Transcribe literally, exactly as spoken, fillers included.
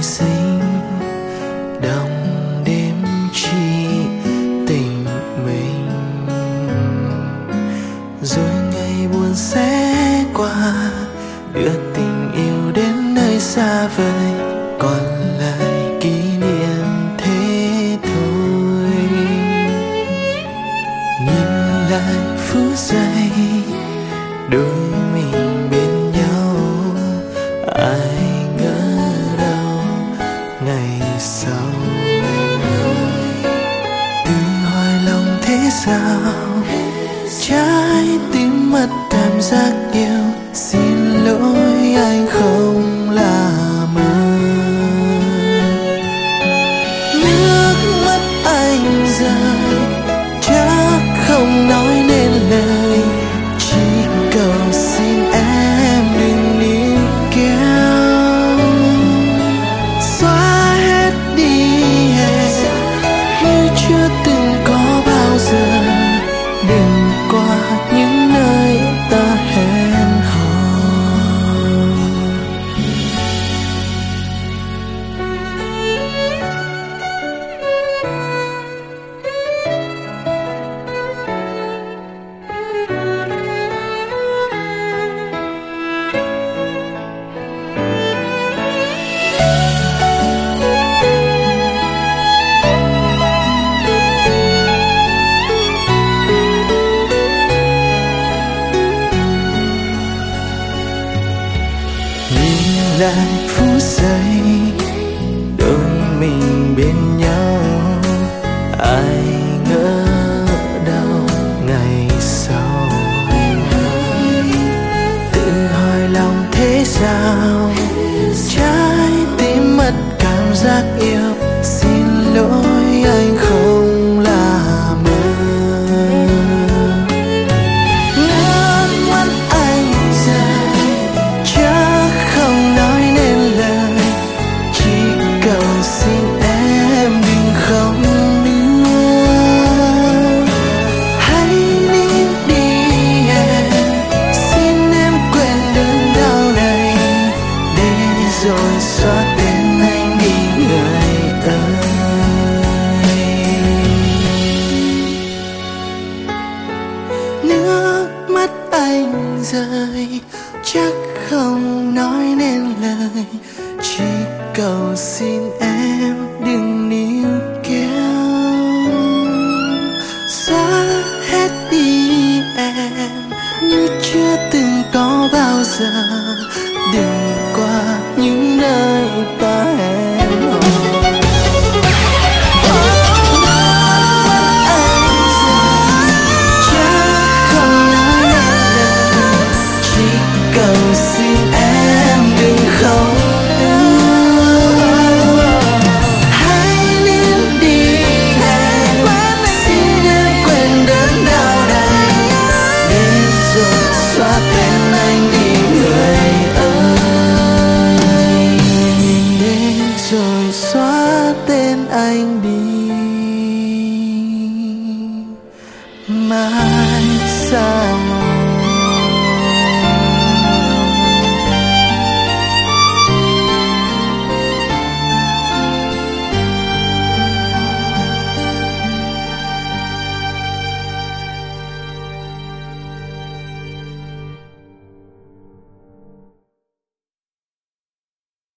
sinh đồng đêm chỉ tình mình, rồi ngày buồn sẽ qua, đưa tình yêu đến nơi xa vời, còn lại kỷ niệm thế thôi. Nhìn lại phút giây đôi mình bên nhau, ai ngờ đâu ngày sau tự hỏi lòng thế sao, trái tim mất cảm giác yêu. Xin lỗi anh không là mơ, nước mắt anh rơi chắc không nói nên lời, chỉ cầu xin em đừng níu kéo, xóa hết đi em như chưa từng có bao giờ. Đừng qua những nơi ta hẹn hò. Lại phút giây đôi mình bên nhau, ai ngờ đâu ngày sau tự hỏi lòng thế sao, trái tim mất cảm giác yêu. Xin lỗi anh không là mơ, nước mắt anh rơi chắc không nói nên lời, chỉ cầu xin em đừng khóc nữa. Hãy nín đi em, xin em quên đớn đau này, để rồi xóa tên anh đi người ơi. Nước mắt anh rơi chắc không nói nên lời, chỉ cầu xin em đừng níu kéo, xóa hết đi em như chưa từng có bao giờ. Đừng qua những nơi ta hẹn hò. Xóa tên anh đi mai sau.